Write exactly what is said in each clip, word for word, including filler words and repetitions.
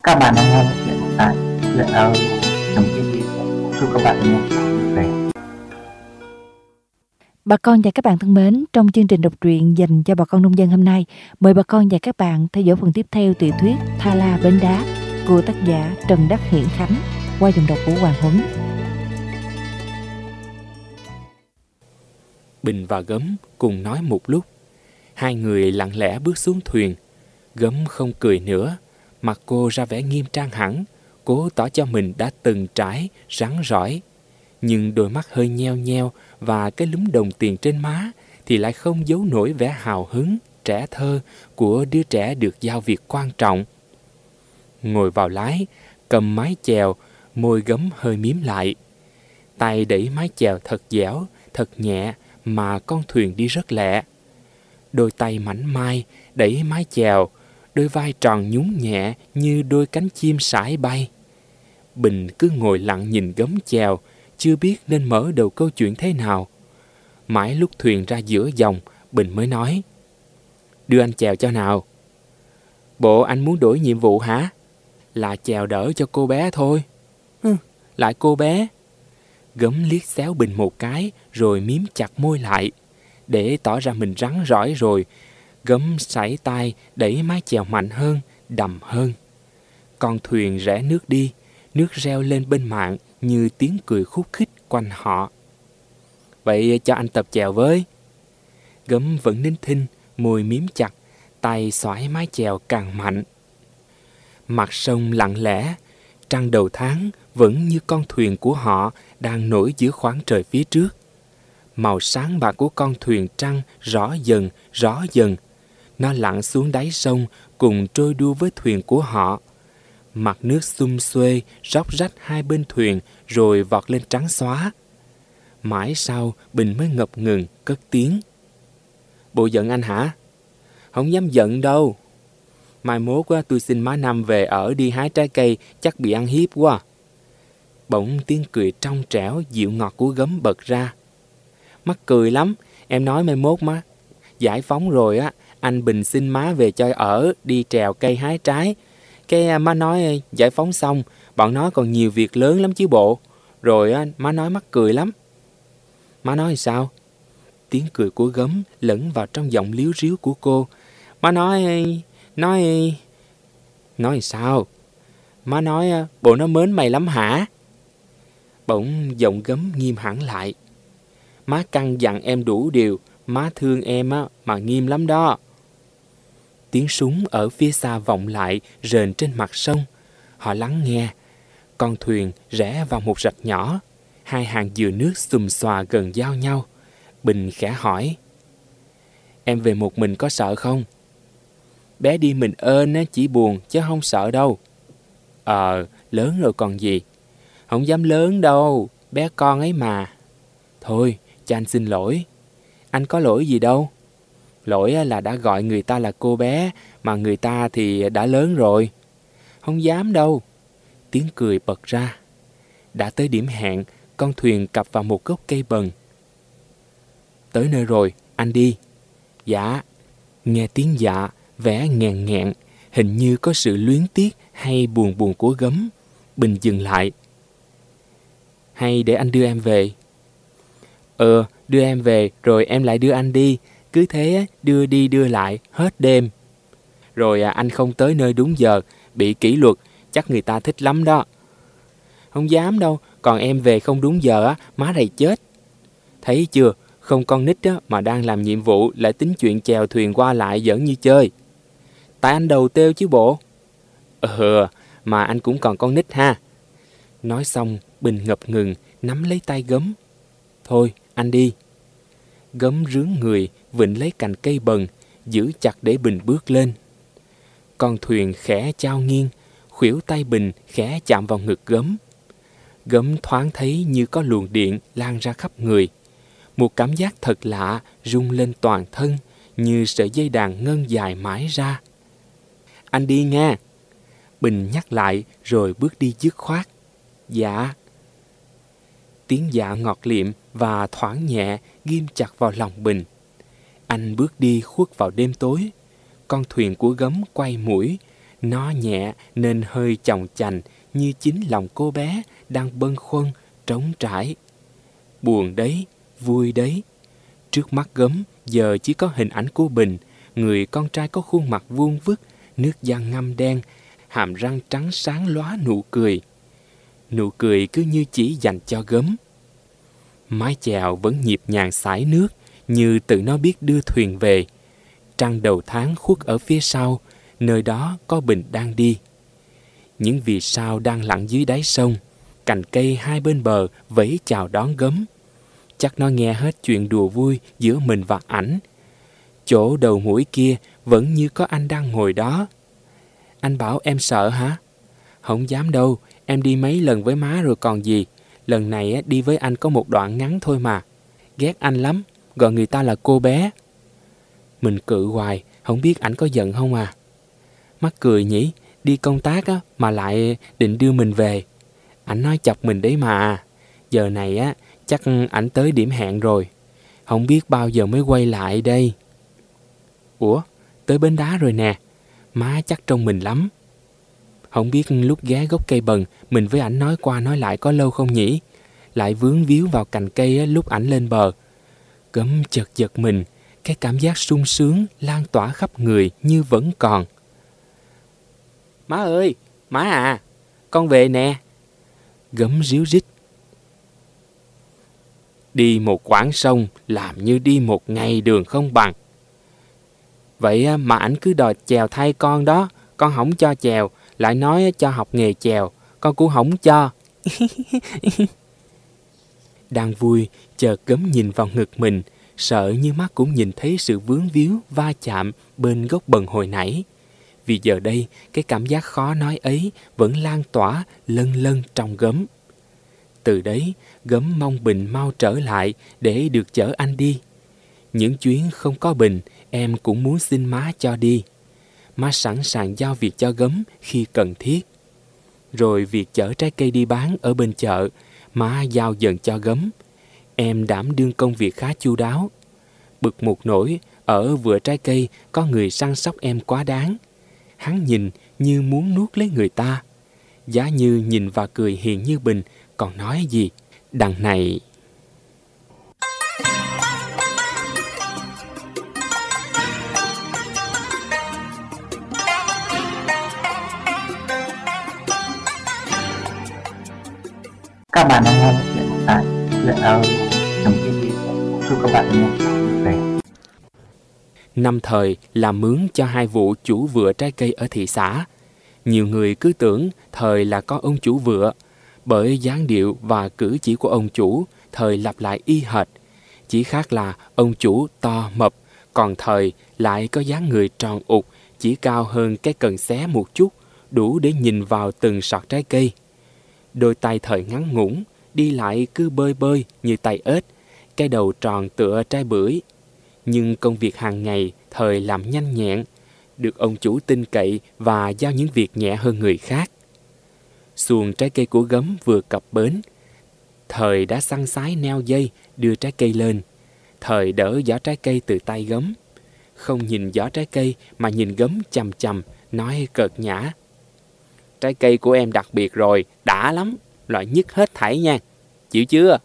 Các bạn đang nghe chuyện tại truyện audio chấm tv. Chúc các bạn nghe vui vẻ. Bà con và các bạn thân mến, trong chương trình đọc truyện dành cho bà con nông dân hôm nay, mời bà con và các bạn theo dõi phần tiếp theo tiểu thuyết Tha La Bến Đá của tác giả Trần Đắc Hiển Khánh qua giọng đọc của Hoàng Huấn. Bình và Gấm cùng nói một lúc. Hai người lặng lẽ bước xuống thuyền. Gấm không cười nữa, mặt cô ra vẻ nghiêm trang hẳn, cố tỏ cho mình đã từng trải, rắn rỏi. Nhưng đôi mắt hơi nheo nheo và cái lúm đồng tiền trên má thì lại không giấu nổi vẻ hào hứng, trẻ thơ của đứa trẻ được giao việc quan trọng. Ngồi vào lái, cầm mái chèo, môi Gấm hơi mím lại. Tay đẩy mái chèo thật dẻo, thật nhẹ mà con thuyền đi rất lẹ. Đôi tay mảnh mai đẩy mái chèo, đôi vai tròn nhún nhẹ như đôi cánh chim sải bay. Bình cứ ngồi lặng nhìn Gấm chèo, chưa biết nên mở đầu câu chuyện thế nào. Mãi lúc thuyền ra giữa dòng, Bình mới nói: "Đưa anh chèo cho nào." "Bộ anh muốn đổi nhiệm vụ hả?" "Là chèo đỡ cho cô bé thôi." "Hừ, lại cô bé." Gấm liếc xéo Bình một cái rồi mím chặt môi lại. Để tỏ ra mình rắn rỏi rồi, Gấm sải tay đẩy mái chèo mạnh hơn, đầm hơn. Con thuyền rẽ nước đi, nước reo lên bên mạn như tiếng cười khúc khích quanh họ. "Vậy cho anh tập chèo với." Gấm vẫn nín thinh, môi mím chặt, tay xoải mái chèo càng mạnh. Mặt sông lặng lẽ, trăng đầu tháng vẫn như con thuyền của họ đang nổi giữa khoảng trời phía trước. Màu sáng bạc của con thuyền trăng rõ dần, rõ dần. Nó lặn xuống đáy sông cùng trôi đua với thuyền của họ. Mặt nước xum xuê, róc rách hai bên thuyền rồi vọt lên trắng xóa. Mãi sau, Bình mới ngập ngừng, cất tiếng: "Bộ giận anh hả?" "Không dám giận đâu. Mai mốt á, tôi xin má Năm về ở đi hái trái cây, chắc bị ăn hiếp quá." Bỗng tiếng cười trong trẻo, dịu ngọt của Gấm bật ra. "Mắc cười lắm, em nói mai mốt má giải phóng rồi á, anh Bình xin má về cho ở, đi trèo cây hái trái. Cái má nói giải phóng xong, bọn nó còn nhiều việc lớn lắm chứ bộ. Rồi á, má nói mắc cười lắm." "Má nói sao?" Tiếng cười của Gấm lẫn vào trong giọng líu ríu của cô. "Má nói... nói... nói sao?" "Má nói bộ nó mến mày lắm hả?" Bỗng giọng Gấm nghiêm hẳn lại. "Má căn dặn em đủ điều, má thương em á mà nghiêm lắm đó." Tiếng súng ở phía xa vọng lại rền trên mặt sông. Họ lắng nghe. Con thuyền rẽ vào một rạch nhỏ. Hai hàng dừa nước xùm xòa gần giao nhau. Bình khẽ hỏi: "Em về một mình có sợ không?" "Bé đi mình ơn á, chỉ buồn chứ không sợ đâu." "Ờ, lớn rồi còn gì." "Không dám lớn đâu, bé con ấy mà." "Thôi, cho anh xin lỗi." "Anh có lỗi gì đâu." "Lỗi là đã gọi người ta là cô bé, mà người ta thì đã lớn rồi." "Không dám đâu." Tiếng cười bật ra. Đã tới điểm hẹn, con thuyền cập vào một gốc cây bần. "Tới nơi rồi, anh đi." "Dạ." Nghe tiếng dạ, vẻ nghẹn nghẹn, hình như có sự luyến tiếc hay buồn buồn của Gấm. Bình dừng lại. "Hay để anh đưa em về?" "Ừ, đưa em về rồi em lại đưa anh đi. Cứ thế đưa đi đưa lại hết đêm. Rồi anh không tới nơi đúng giờ, bị kỷ luật, chắc người ta thích lắm đó." "Không dám đâu, còn em về không đúng giờ á, má thầy chết." "Thấy chưa, không con nít á, mà đang làm nhiệm vụ lại tính chuyện chèo thuyền qua lại giỡn như chơi." "Tại anh đầu têu chứ bộ." "Ừ, mà anh cũng còn con nít ha." Nói xong, Bình ngập ngừng, nắm lấy tay Gấm. "Thôi, anh đi." Gấm rướn người, vịnh lấy cành cây bần, giữ chặt để Bình bước lên. Con thuyền khẽ chao nghiêng, khuỷu tay Bình khẽ chạm vào ngực Gấm. Gấm thoáng thấy như có luồng điện lan ra khắp người. Một cảm giác thật lạ rung lên toàn thân, như sợi dây đàn ngân dài mãi ra. "Anh đi nghe." Bình nhắc lại rồi bước đi dứt khoát. "Dạ." Tiếng dạ ngọt liệm và thoáng nhẹ ghim chặt vào lòng Bình. Anh bước đi khuất vào đêm tối. Con thuyền của Gấm quay mũi, Nó nhẹ nên hơi chòng chành như chính lòng cô bé đang bâng khuâng, trống trải. Buồn đấy, vui đấy. Trước mắt Gấm giờ chỉ có hình ảnh của Bình, người con trai có khuôn mặt vuông vức, nước da ngăm đen, hàm răng trắng sáng lóa nụ cười. Nụ cười cứ như chỉ dành cho Gấm. Mái chèo vẫn nhịp nhàng xải nước, như tự nó biết đưa thuyền về. Trăng đầu tháng khuất ở phía sau, nơi đó có Bình đang đi. Những vì sao đang lặn dưới đáy sông, cành cây hai bên bờ vẫy chào đón Gấm. Chắc nó nghe hết chuyện đùa vui giữa mình và ảnh. Chỗ đầu mũi kia vẫn như có anh đang ngồi đó. Anh bảo em sợ hả? Không dám đâu, em đi mấy lần với má rồi còn gì. Lần này đi với anh có một đoạn ngắn thôi mà. Ghét anh lắm, gọi người ta là cô bé. Mình cự hoài, không biết ảnh có giận không à? Mắc cười nhỉ, đi công tác á, mà lại định đưa mình về. Ảnh nói chọc mình đấy mà. Giờ này á, chắc ảnh tới điểm hẹn rồi. Không biết bao giờ mới quay lại đây. Ủa, tới bến đá rồi nè. Má chắc trông mình lắm. Không biết lúc ghé gốc cây bần, mình với ảnh nói qua nói lại có lâu không nhỉ? Lại vướng víu vào cành cây á, lúc ảnh lên bờ. Gấm chợt giật mình, cái cảm giác sung sướng lan tỏa khắp người như vẫn còn. Má ơi, má à, con về nè. Gấm ríu rít. Đi một quãng sông làm như đi một ngày đường không bằng. Vậy mà ảnh cứ đòi chèo thay con đó. Con không cho chèo, lại nói cho học nghề chèo. Con cũng không cho. Đang vui, chợt Gấm nhìn vào ngực mình, sợ như mắt cũng nhìn thấy sự vướng víu va chạm bên gốc bần hồi nãy. Vì giờ đây, cái cảm giác khó nói ấy vẫn lan tỏa lân lân trong Gấm. Từ đấy, Gấm mong Bình mau trở lại để được chở anh đi. Những chuyến không có Bình, em cũng muốn xin má cho đi. Má sẵn sàng giao việc cho Gấm khi cần thiết. Rồi việc chở trái cây đi bán ở bên chợ, má giao dần cho Gấm. Em đảm đương công việc khá chu đáo. Bực một nỗi, ở vựa trái cây có người săn sóc em quá đáng. Hắn nhìn như muốn nuốt lấy người ta. Giá Như nhìn và cười hiền như Bình, còn nói gì? Đằng này... Các bạn đang nghe chuyện tại chuyện audio chấm tv. Chúc các bạn nghe vui vẻ. Năm thời làm mướn cho hai vụ chủ vựa trái cây ở thị xã. Nhiều người cứ tưởng Thời là có ông chủ vựa, bởi dáng điệu và cử chỉ của ông chủ Thời lặp lại y hệt. Chỉ khác là ông chủ to mập, còn Thời lại có dáng người tròn ục, chỉ cao hơn cái cần xé một chút, đủ để nhìn vào từng sọt trái cây. Đôi tay Thời ngắn ngủn, đi lại cứ bơi bơi như tay ếch, cái đầu tròn tựa trái bưởi. Nhưng công việc hàng ngày Thời làm nhanh nhẹn, được ông chủ tin cậy và giao những việc nhẹ hơn người khác. Xuồng trái cây của Gấm vừa cập bến, Thời đã săn sái neo dây đưa trái cây lên. Thời đỡ giỏ trái cây từ tay Gấm, không nhìn giỏ trái cây mà nhìn Gấm chằm chằm, nói cợt nhã: Trái cây của em đặc biệt rồi, đã lắm, loại nhất hết thảy nha, chịu chưa?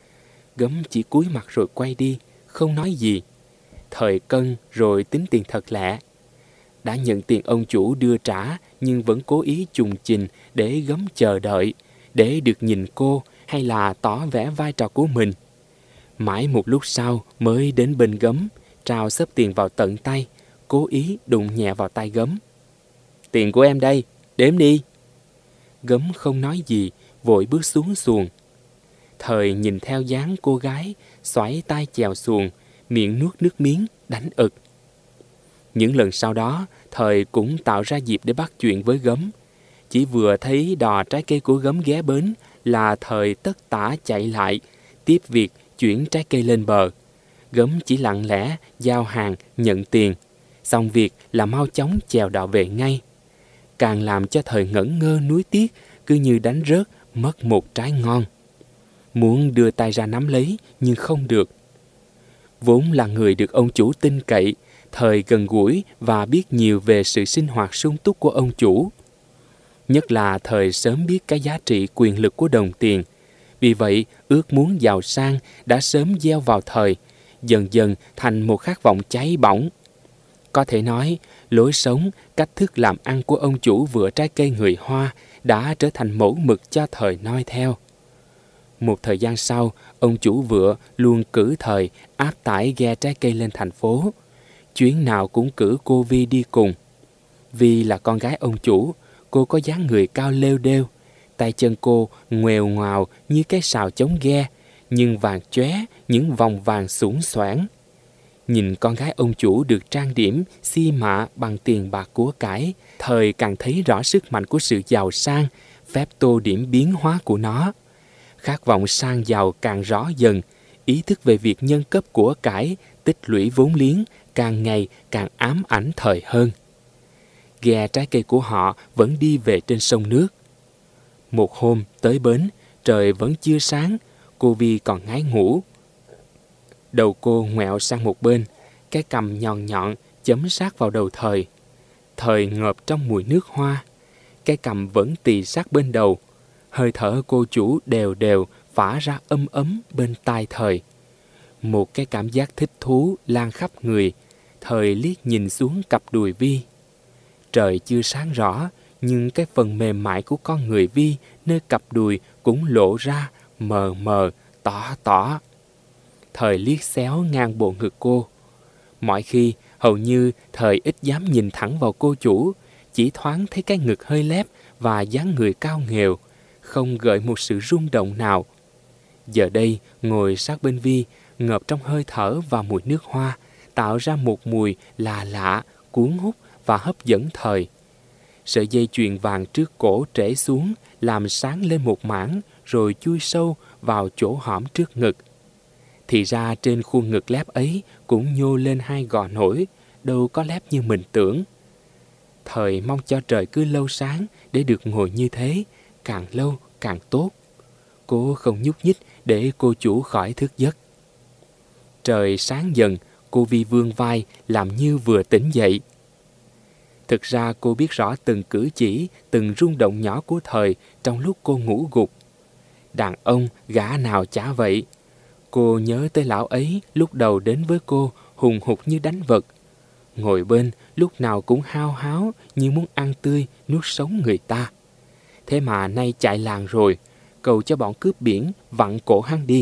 Gấm chỉ cúi mặt rồi quay đi, không nói gì. Thời cân rồi tính tiền thật lẹ. Đã nhận tiền ông chủ đưa trả, nhưng vẫn cố ý trùng trình để Gấm chờ đợi, để được nhìn cô hay là tỏ vẻ vai trò của mình. Mãi một lúc sau mới đến bên Gấm, trao xấp tiền vào tận tay, cố ý đụng nhẹ vào tay Gấm. Tiền của em đây, đếm đi. Gấm không nói gì, vội bước xuống xuồng. Thời nhìn theo dáng cô gái, xoáy tay chèo xuồng, miệng nuốt nước miếng, đánh ực. Những lần sau đó, Thời cũng tạo ra dịp để bắt chuyện với Gấm. Chỉ vừa thấy đò trái cây của Gấm ghé bến là Thời tất tả chạy lại, tiếp việc chuyển trái cây lên bờ. Gấm chỉ lặng lẽ giao hàng, nhận tiền, xong việc là mau chóng chèo đò về ngay. Càng làm cho Thời ngẩn ngơ nuối tiếc, cứ như đánh rớt mất một trái ngon. Muốn đưa tay ra nắm lấy nhưng không được. Vốn là người được ông chủ tin cậy, Thời gần gũi và biết nhiều về sự sinh hoạt sung túc của ông chủ. Nhất là thời sớm biết cái giá trị quyền lực của đồng tiền. Vì vậy, ước muốn giàu sang đã sớm gieo vào thời, dần dần thành một khát vọng cháy bỏng. Có thể nói, lối sống, cách thức làm ăn của ông chủ vựa trái cây người Hoa đã trở thành mẫu mực cho thời noi theo. Một thời gian sau, ông chủ vựa luôn cử thời áp tải ghe trái cây lên thành phố. Chuyến nào cũng cử cô Vi đi cùng. Vi là con gái ông chủ, cô có dáng người cao lêu đêu. Tay chân cô ngoèo ngoào như cái sào chống ghe, nhưng vàng chóe những vòng vàng xủng xoảng. Nhìn con gái ông chủ được trang điểm xi mạ bằng tiền bạc của cải, thời càng thấy rõ sức mạnh của sự giàu sang, phép tô điểm biến hóa của nó. Khát vọng sang giàu càng rõ dần, ý thức về việc nhân cấp của cải, tích lũy vốn liếng càng ngày càng ám ảnh thời hơn. Ghe trái cây của họ vẫn đi về trên sông nước. Một hôm tới bến, trời vẫn chưa sáng, cô Vi còn ngái ngủ. Đầu cô ngoẹo sang một bên, cái cằm nhọn nhọn chấm sát vào đầu thời. Thời ngợp trong mùi nước hoa, cái cằm vẫn tì sát bên đầu. Hơi thở cô chủ đều đều phả ra ấm ấm bên tai thời. Một cái cảm giác thích thú lan khắp người, thời liếc nhìn xuống cặp đùi Vi. Trời chưa sáng rõ, nhưng cái phần mềm mại của con người Vi nơi cặp đùi cũng lộ ra mờ mờ, tỏ tỏ. Thời liếc xéo ngang bộ ngực cô. Mọi khi, hầu như thời ít dám nhìn thẳng vào cô chủ, chỉ thoáng thấy cái ngực hơi lép và dáng người cao nghèo, không gợi một sự rung động nào. Giờ đây, ngồi sát bên Vi, ngợp trong hơi thở và mùi nước hoa, tạo ra một mùi lạ lạ, cuốn hút và hấp dẫn thời. Sợi dây chuyền vàng trước cổ trễ xuống, làm sáng lên một mảng, rồi chui sâu vào chỗ hõm trước ngực. Thì ra trên khuôn ngực lép ấy cũng nhô lên hai gò nổi, đâu có lép như mình tưởng. Thời mong cho trời cứ lâu sáng để được ngồi như thế, càng lâu càng tốt. Cô không nhúc nhích để cô chủ khỏi thức giấc. Trời sáng dần, cô Vi vươn vai làm như vừa tỉnh dậy. Thực ra cô biết rõ từng cử chỉ, từng rung động nhỏ của thời trong lúc cô ngủ gục. Đàn ông gã nào chả vậy. Cô nhớ tới lão ấy lúc đầu đến với cô hùng hục như đánh vật. Ngồi bên lúc nào cũng hao háo như muốn ăn tươi nuốt sống người ta. Thế mà nay chạy làng rồi, cầu cho bọn cướp biển vặn cổ hắn đi.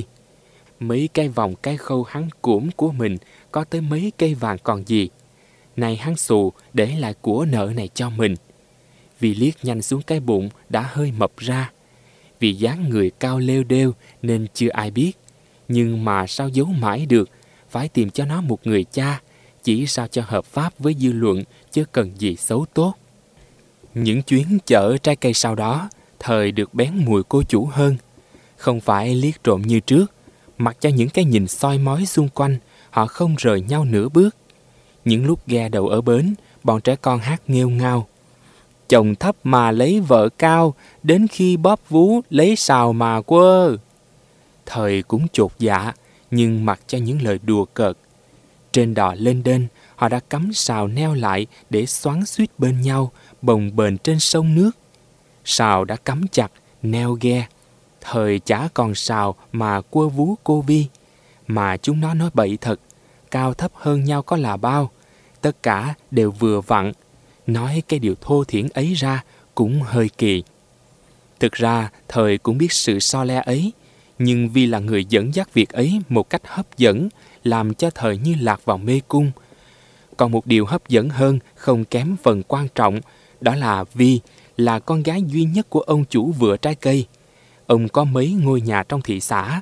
Mấy cây vòng cây khâu hắn cuỗm của mình có tới mấy cây vàng còn gì. Này hắn xù để lại của nợ này cho mình. Vì liếc nhanh xuống cái bụng đã hơi mập ra. Vì dáng người cao lêu đêu nên chưa ai biết. Nhưng mà sao giấu mãi được, phải tìm cho nó một người cha, chỉ sao cho hợp pháp với dư luận, chứ cần gì xấu tốt. Những chuyến chở trái cây sau đó, thời được bén mùi cô chủ hơn. Không phải liếc trộm như trước, mặc cho những cái nhìn soi mói xung quanh, họ không rời nhau nửa bước. Những lúc ghe đầu ở bến, bọn trẻ con hát nghêu ngao. Chồng thấp mà lấy vợ cao, đến khi bóp vú lấy sào mà quơ. Thời cũng chột dạ, nhưng mặc cho những lời đùa cợt. Trên đò lên đên, họ đã cắm sào neo lại để xoắn xuýt bên nhau, bồng bềnh trên sông nước. Sào đã cắm chặt, neo ghe. Thời chả còn sào mà quơ vú cô Vi. Mà chúng nó nói bậy thật, cao thấp hơn nhau có là bao. Tất cả đều vừa vặn. Nói cái điều thô thiển ấy ra cũng hơi kỳ. Thực ra, thời cũng biết sự so le ấy. Nhưng vì là người dẫn dắt việc ấy một cách hấp dẫn, làm cho thời như lạc vào mê cung. Còn một điều hấp dẫn hơn không kém phần quan trọng, đó là Vi là con gái duy nhất của ông chủ vựa trái cây. Ông có mấy ngôi nhà trong thị xã.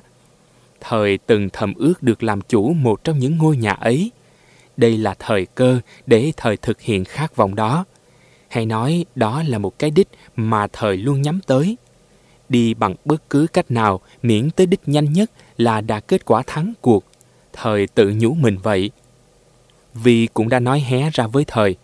Thời từng thầm ước được làm chủ một trong những ngôi nhà ấy. Đây là thời cơ để thời thực hiện khát vọng đó. Hay nói đó là một cái đích mà thời luôn nhắm tới. Đi bằng bất cứ cách nào miễn tới đích nhanh nhất là đạt kết quả thắng cuộc. Thời tự nhủ mình vậy. Vi cũng đã nói hé ra với thời.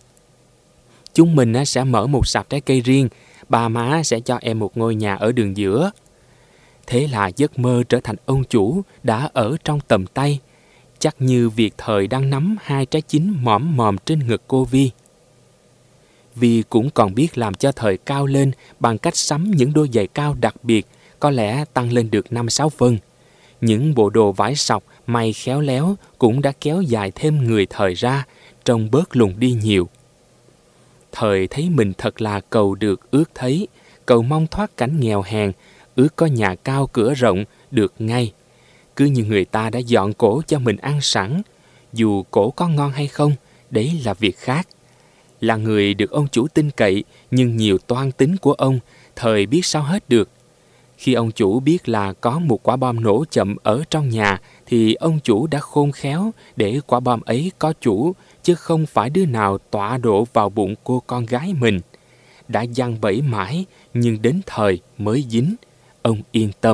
Chúng mình sẽ mở một sạp trái cây riêng, ba má sẽ cho em một ngôi nhà ở đường giữa. Thế là giấc mơ trở thành ông chủ đã ở trong tầm tay. chắc như việc thời đang nắm hai trái chín mõm mòm trên ngực cô Vi. Vi cũng còn biết làm cho thời cao lên bằng cách sắm những đôi giày cao đặc biệt, có lẽ tăng lên được năm sáu phân. Những bộ đồ vải sọc may khéo léo cũng đã kéo dài thêm người thời ra, trông bớt lùn đi nhiều. Thời thấy mình thật là cầu được ước thấy, cầu mong thoát cảnh nghèo hèn, ước có nhà cao cửa rộng được ngay. Cứ như người ta đã dọn cổ cho mình ăn sẵn, dù cổ có ngon hay không, đấy là việc khác. Là người được ông chủ tin cậy, nhưng nhiều toan tính của ông, thời biết sao hết được. Khi ông chủ biết là có một quả bom nổ chậm ở trong nhà, thì ông chủ đã khôn khéo để quả bom ấy có chủ, chứ không phải đứa nào tọa độ vào bụng cô con gái mình. Đã giăng bẫy mãi, nhưng đến thời mới dính. Ông yên tâm.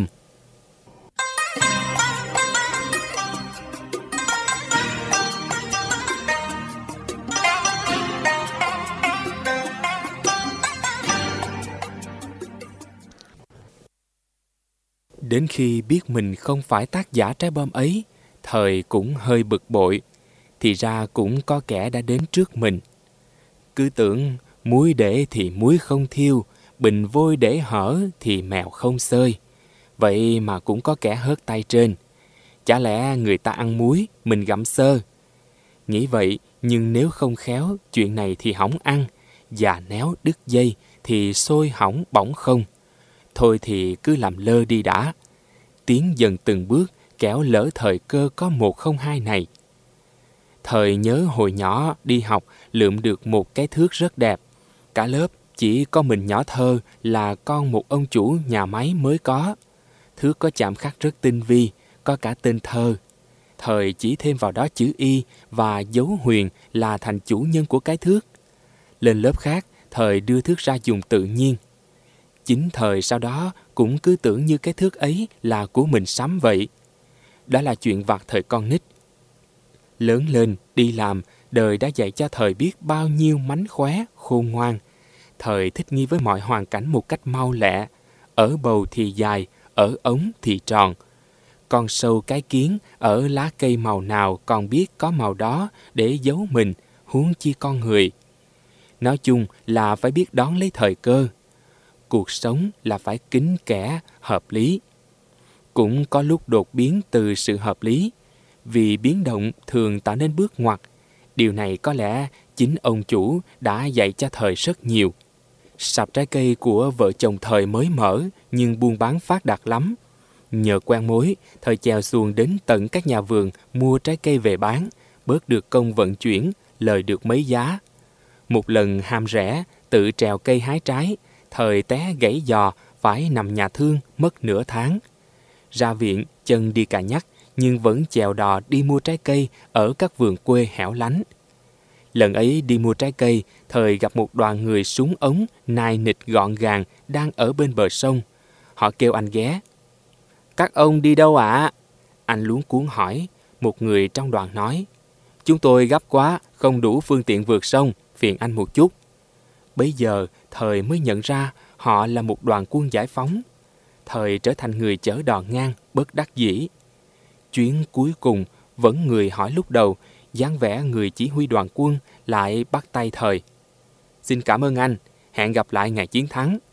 Đến khi biết mình không phải tác giả trái bom ấy, thời cũng hơi bực bội. Thì ra cũng có kẻ đã đến trước mình. Cứ tưởng muối để thì muối không thiêu, bình vôi để hở thì mèo không xơi. Vậy mà cũng có kẻ hớt tay trên. Chả lẽ người ta ăn muối, mình gặm xơ? Nghĩ vậy, nhưng nếu không khéo, chuyện này thì hỏng ăn. Và néo đứt dây thì sôi hỏng bỏng không. Thôi thì cứ làm lơ đi đã. Tiến dần từng bước, kẻo lỡ thời cơ có một không hai này. Thời nhớ hồi nhỏ đi học lượm được một cái thước rất đẹp. Cả lớp chỉ có mình nhỏ Thơ là con một ông chủ nhà máy mới có. Thước có chạm khắc rất tinh vi, có cả tên Thơ. Thời chỉ thêm vào đó chữ Y và dấu huyền là thành chủ nhân của cái thước. Lên lớp khác, thời đưa thước ra dùng tự nhiên. Chính thời sau đó cũng cứ tưởng như cái thước ấy là của mình sắm vậy. Đó là chuyện vặt thời con nít. Lớn lên, đi làm, đời đã dạy cho thời biết bao nhiêu mánh khóe, khôn ngoan. Thời thích nghi với mọi hoàn cảnh một cách mau lẹ. Ở bầu thì dài, ở ống thì tròn. Con sâu cái kiến, ở lá cây màu nào còn biết có màu đó để giấu mình, huống chi con người. Nói chung là phải biết đón lấy thời cơ. Cuộc sống là phải kín kẽ, hợp lý. Cũng có lúc đột biến từ sự hợp lý, vì biến động thường tạo nên bước ngoặt. Điều này có lẽ chính ông chủ đã dạy cho thời rất nhiều. Sạp trái cây của vợ chồng thời mới mở, nhưng buôn bán phát đạt lắm. Nhờ quen mối, thời chèo xuồng đến tận các nhà vườn mua trái cây về bán, bớt được công vận chuyển, lời được mấy giá. Một lần ham rẻ, tự trèo cây hái trái, thời té gãy giò, phải nằm nhà thương mất nửa tháng. Ra viện, chân đi cà nhắc, nhưng vẫn chèo đò đi mua trái cây ở các vườn quê hẻo lánh. Lần ấy đi mua trái cây, thời gặp một đoàn người súng ống, nai nịch gọn gàng, đang ở bên bờ sông. Họ kêu anh ghé. Các ông đi đâu ạ? À? Anh luống cuống hỏi. Một người trong đoàn nói. Chúng tôi gấp quá, không đủ phương tiện vượt sông, phiền anh một chút. Bấy giờ, thời mới nhận ra họ là một đoàn quân giải phóng. Thời trở thành người chở đò ngang, bất đắc dĩ. Chuyến cuối cùng, vẫn người hỏi lúc đầu, dáng vẻ người chỉ huy đoàn quân lại bắt tay thời. Xin cảm ơn anh, hẹn gặp lại ngày chiến thắng.